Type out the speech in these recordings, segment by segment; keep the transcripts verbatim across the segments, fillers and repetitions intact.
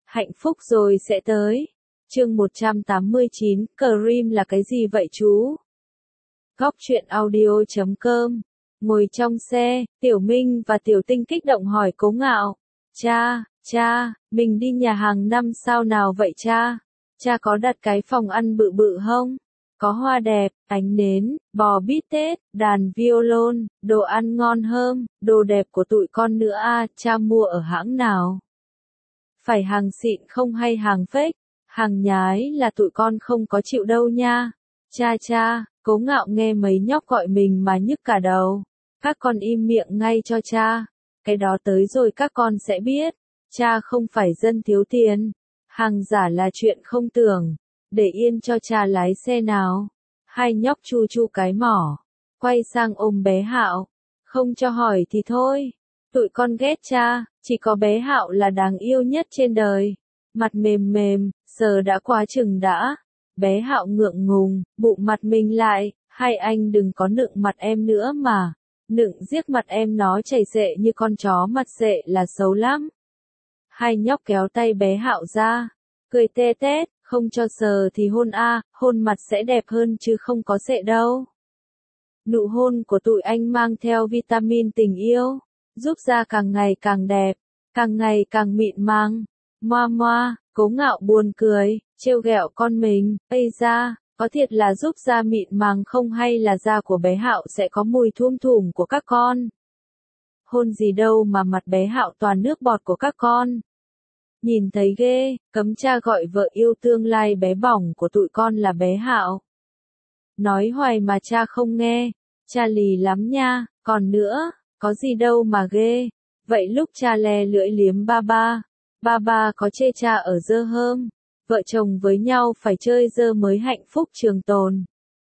Hạnh phúc rồi sẽ tới. Chương một trăm tám mươi chín, Cream là cái gì vậy chú? Góc truyện audio chấm com. Ngồi trong xe, Tiểu Minh và Tiểu Tinh kích động hỏi Cố Ngạo. Cha, cha, mình đi nhà hàng năm sao nào vậy cha? Cha có đặt cái phòng ăn bự bự không? Có hoa đẹp, ánh nến, bò bít tết, đàn violon, đồ ăn ngon hơn, đồ đẹp của tụi con nữa à, cha mua ở hãng nào? Phải hàng xịn không hay hàng fake? Hàng nhái là tụi con không có chịu đâu nha. Cha cha, Cố Ngạo nghe mấy nhóc gọi mình mà nhức cả đầu. Các con im miệng ngay cho cha. Cái đó tới rồi các con sẽ biết. Cha không phải dân thiếu tiền. Hàng giả là chuyện không tưởng. Để yên cho cha lái xe nào. Hai nhóc chu chu cái mỏ. Quay sang ôm bé Hạo. Không cho hỏi thì thôi. Tụi con ghét cha, chỉ có bé Hạo là đáng yêu nhất trên đời. Mặt mềm mềm, sờ đã quá chừng đã. Bé Hạo ngượng ngùng, bụng mặt mình lại, hai anh đừng có nựng mặt em nữa mà. Nựng giết mặt em nó chảy xệ như con chó mặt xệ là xấu lắm. Hai nhóc kéo tay bé Hạo ra, cười tê tét, không cho sờ thì hôn a, hôn mặt sẽ đẹp hơn chứ không có xệ đâu. Nụ hôn của tụi anh mang theo vitamin tình yêu, giúp da càng ngày càng đẹp, càng ngày càng mịn màng. Moa moa, Cố Ngạo buồn cười, trêu ghẹo con mình, ây da, có thiệt là giúp da mịn màng không hay là da của bé Hạo sẽ có mùi thum thủm của các con? Hôn gì đâu mà mặt bé Hạo toàn nước bọt của các con. Nhìn thấy ghê, cấm cha gọi vợ yêu tương lai bé bỏng của tụi con là bé Hạo. Nói hoài mà cha không nghe, cha lì lắm nha, còn nữa, có gì đâu mà ghê. Vậy lúc cha le lưỡi liếm ba ba, ba ba có chê cha ở dơ hơm, vợ chồng với nhau phải chơi dơ mới hạnh phúc trường tồn.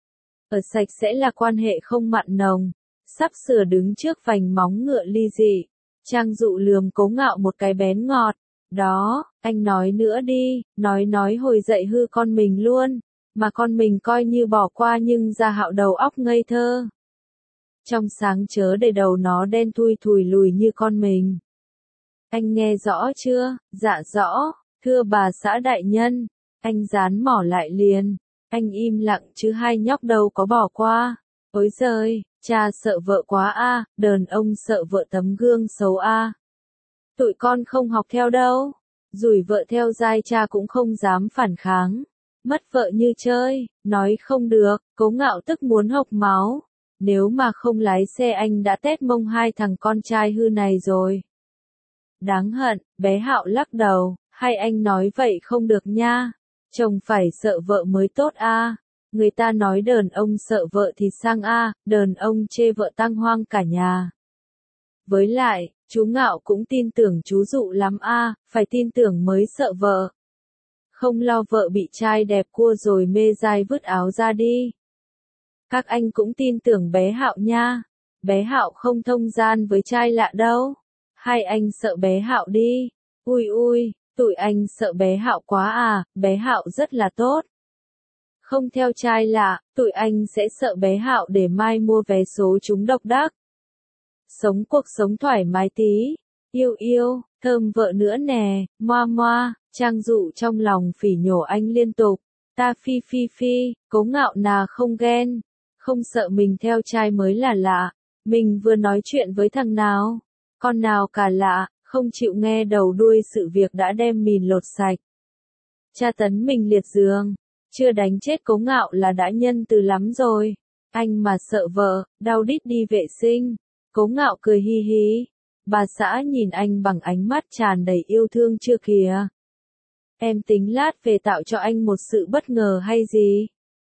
Ở sạch sẽ là quan hệ không mặn nồng, sắp sửa đứng trước vành móng ngựa ly dị. Trang Dụ lườm Cố Ngạo một cái bén ngọt. Đó, anh nói nữa đi, nói nói hồi dậy hư con mình luôn, mà con mình coi như bỏ qua nhưng ra Hạo đầu óc ngây thơ. Trong sáng chớ để đầu nó đen thui thùi lùi như con mình. Anh nghe rõ chưa? Dạ rõ, thưa bà xã đại nhân. Anh dán mỏ lại liền. Anh im lặng chứ hai nhóc đâu có bỏ qua. Ôi giời, cha sợ vợ quá a, à, đờn ông sợ vợ tấm gương xấu a. À. Tụi con không học theo đâu. Rủi vợ theo dai cha cũng không dám phản kháng. Mất vợ như chơi, nói không được, Cố Ngạo tức muốn hộc máu. Nếu mà không lái xe anh đã tét mông hai thằng con trai hư này rồi. Đáng hận, bé Hạo lắc đầu, hai anh nói vậy không được nha. Chồng phải sợ vợ mới tốt a. À. Người ta nói đờn ông sợ vợ thì sang a, à, đờn ông chê vợ tang hoang cả nhà. Với lại, chú Ngạo cũng tin tưởng chú Dụ lắm a, à, phải tin tưởng mới sợ vợ. Không lo vợ bị trai đẹp cua rồi mê dai vứt áo ra đi. Các anh cũng tin tưởng bé Hạo nha. Bé Hạo không thông gian với trai lạ đâu. Hai anh sợ bé Hạo đi. Ui ui, tụi anh sợ bé Hạo quá à, bé Hạo rất là tốt. Không theo trai lạ, tụi anh sẽ sợ bé Hạo để mai mua vé số trúng độc đắc. Sống cuộc sống thoải mái tí. Yêu yêu, thơm vợ nữa nè, moa moa, Trang Dụ trong lòng phỉ nhổ anh liên tục. Ta phi phi phi, Cố Ngạo nà không ghen. Không sợ mình theo trai mới là lạ. Mình vừa nói chuyện với thằng nào? Con nào cả lạ, không chịu nghe đầu đuôi sự việc đã đem mìn lột sạch. Tra tấn mình liệt giường. Chưa đánh chết Cố Ngạo là đã nhân từ lắm rồi. Anh mà sợ vợ, đau đít đi vệ sinh. Cố Ngạo cười hi hi. Bà xã nhìn anh bằng ánh mắt tràn đầy yêu thương chưa kìa. Em tính lát về tạo cho anh một sự bất ngờ hay gì?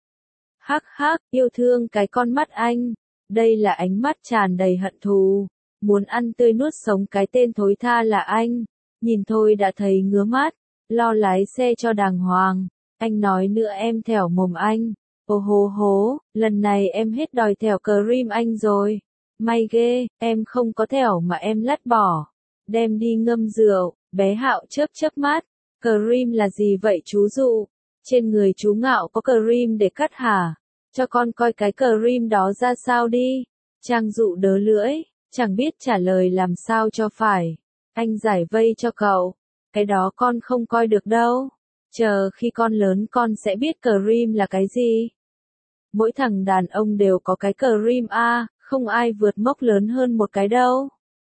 Hắc hắc, yêu thương cái con mắt anh. Đây là ánh mắt tràn đầy hận thù. Muốn ăn tươi nuốt sống cái tên thối tha là anh. Nhìn thôi đã thấy ngứa mắt. Lo lái xe cho đàng hoàng. Anh nói nữa em thẻo mồm anh. Ô hô hố, lần này em hết đòi thẻo Cream anh rồi. May ghê, em không có thẻo mà em lắt bỏ. Đem đi ngâm rượu, bé Hạo chớp chớp mắt. Cream là gì vậy chú Dụ? Trên người chú Ngạo có cream để cắt hả? Cho con coi cái cream đó ra sao đi. Trang Dụ đớ lưỡi, chẳng biết trả lời làm sao cho phải. Anh giải vây cho cậu. Cái đó con không coi được đâu. Chờ khi con lớn con sẽ biết cream là cái gì. Mỗi thằng đàn ông đều có cái cream a, không ai vượt mốc lớn hơn một cái đâu.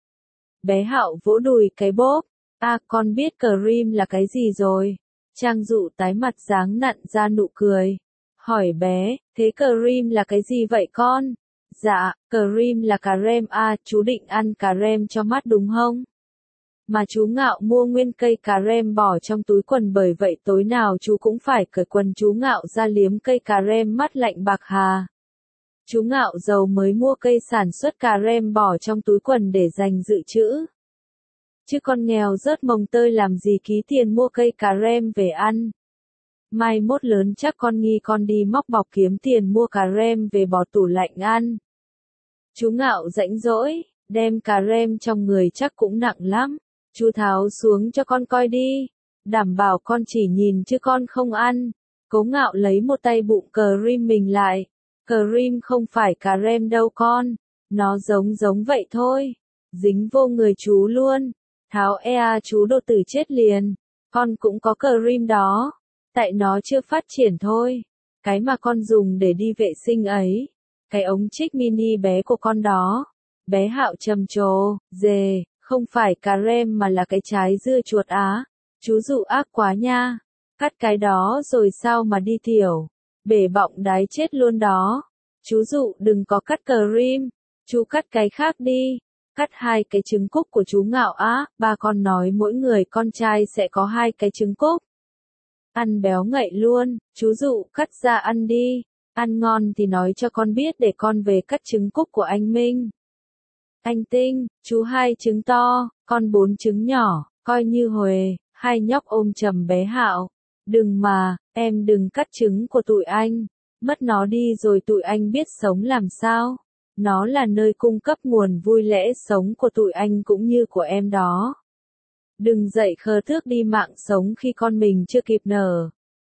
Bé Hạo vỗ đùi cái bốp. A, con biết cream là cái gì rồi. Trang Dụ tái mặt dáng nặn ra nụ cười. Hỏi bé, thế cream là cái gì vậy con? Dạ, cream là cà rem a, chú định ăn cà rem cho mắt đúng không? Mà chú Ngạo mua nguyên cây cà rem bỏ trong túi quần, bởi vậy tối nào chú cũng phải cởi quần chú Ngạo ra liếm cây cà rem mắt lạnh bạc hà. Chú Ngạo giàu mới mua cây sản xuất cà rem bỏ trong túi quần để dành dự trữ. Chứ con nghèo rớt mồng tơi làm gì ký tiền mua cây cà rem về ăn. Mai mốt lớn chắc con nghi con đi móc bọc kiếm tiền mua cà rem về bỏ tủ lạnh ăn. Chú Ngạo rãnh rỗi, đem cà rem trong người chắc cũng nặng lắm. Chú tháo xuống cho con coi đi. Đảm bảo con chỉ nhìn chứ con không ăn. Cố Ngạo lấy một tay bụng cream mình lại. Cream không phải cà rem đâu con. Nó giống giống vậy thôi. Dính vô người chú luôn. Tháo ea chú đồ tử chết liền. Con cũng có cream đó. Tại nó chưa phát triển thôi. Cái mà con dùng để đi vệ sinh ấy. Cái ống trích mini bé của con đó. Bé Hạo trầm trồ, dề, không phải cà rem mà là cái trái dưa chuột á. Chú Dụ ác quá nha. Cắt cái đó rồi sao mà đi tiểu. Bể bọng đái chết luôn đó. Chú Dụ đừng có cắt cream. Chú cắt cái khác đi. Cắt hai cái trứng cút của chú Ngạo á. Ba con nói mỗi người con trai sẽ có hai cái trứng cút. Ăn béo ngậy luôn. Chú Dụ cắt ra ăn đi. Ăn ngon thì nói cho con biết để con về cắt trứng cút của anh Minh. Anh Tinh, chú hai trứng to, con bốn trứng nhỏ, coi như huề. Hai nhóc ôm chầm bé Hạo. Đừng mà, em đừng cắt trứng của tụi anh. Mất nó đi rồi tụi anh biết sống làm sao. Nó là nơi cung cấp nguồn vui lẽ sống của tụi anh cũng như của em đó. Đừng dậy khờ thước đi mạng sống khi con mình chưa kịp nở.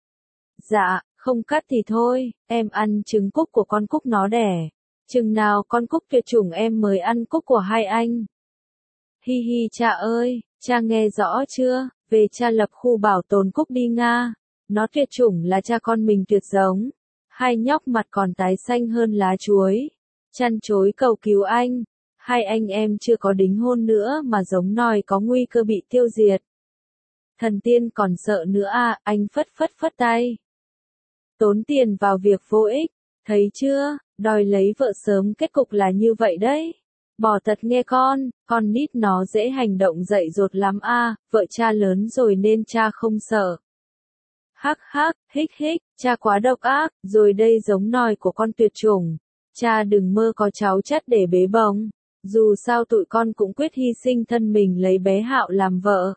Dạ, không cắt thì thôi, em ăn trứng cút của con Cúc nó đẻ. Chừng nào con Cúc tuyệt chủng em mới ăn cúc của hai anh. Hi hi cha ơi, cha nghe rõ chưa, về cha lập khu bảo tồn Cúc đi Nga. Nó tuyệt chủng là cha con mình tuyệt giống. Hai nhóc mặt còn tái xanh hơn lá chuối. Chăn chối cầu cứu anh. Hai anh em chưa có đính hôn nữa mà giống nòi có nguy cơ bị tiêu diệt. Thần tiên còn sợ nữa à, anh phất phất phất tay. Tốn tiền vào việc vô ích, thấy chưa, đòi lấy vợ sớm kết cục là như vậy đấy. Bỏ tật nghe con, con nít nó dễ hành động dậy dột lắm a, à, vợ cha lớn rồi nên cha không sợ. Hắc hắc, hích hích, cha quá độc ác, rồi đây giống nòi của con tuyệt chủng. Cha đừng mơ có cháu chắt để bế bồng. Dù sao tụi con cũng quyết hy sinh thân mình lấy bé Hạo làm vợ.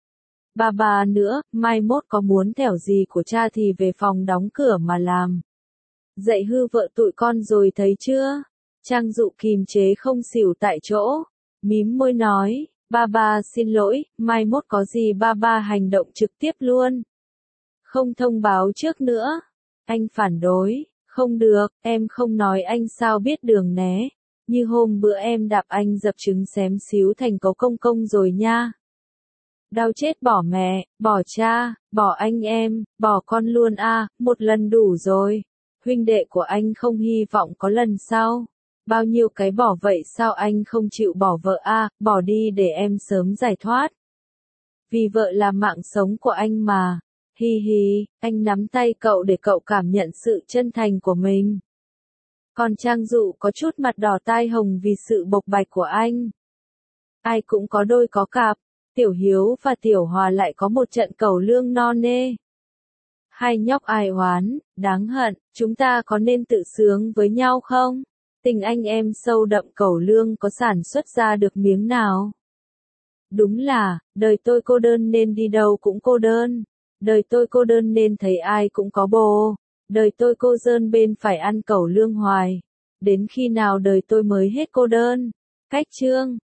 Bà bà nữa, mai mốt có muốn thẻo gì của cha thì về phòng đóng cửa mà làm. Dạy hư vợ tụi con rồi thấy chưa? Trang Dụ kìm chế không xỉu tại chỗ. Mím môi nói, ba ba xin lỗi, mai mốt có gì ba ba hành động trực tiếp luôn. Không thông báo trước nữa. Anh phản đối, không được, em không nói anh sao biết đường né. Như hôm bữa em đạp anh dập trứng xém xíu thành cấu công công rồi nha. Đau chết bỏ mẹ, bỏ cha, bỏ anh em, bỏ con luôn a, à, một lần đủ rồi. Huynh đệ của anh không hy vọng có lần sau. Bao nhiêu cái bỏ vậy sao anh không chịu bỏ vợ a, à, bỏ đi để em sớm giải thoát. Vì vợ là mạng sống của anh mà. Hi hi, anh nắm tay cậu để cậu cảm nhận sự chân thành của mình. Còn Trang Dụ có chút mặt đỏ tai hồng vì sự bộc bạch của anh. Ai cũng có đôi có cặp. Tiểu Hiếu và Tiểu Hòa lại có một trận cẩu lương no nê. Hai nhóc ai oán, đáng hận, chúng ta có nên tự sướng với nhau không? Tình anh em sâu đậm cẩu lương có sản xuất ra được miếng nào? Đúng là, đời tôi cô đơn nên đi đâu cũng cô đơn. Đời tôi cô đơn nên thấy ai cũng có bồ. Đời tôi cô đơn bên phải ăn cẩu lương hoài. Đến khi nào đời tôi mới hết cô đơn? Cách chương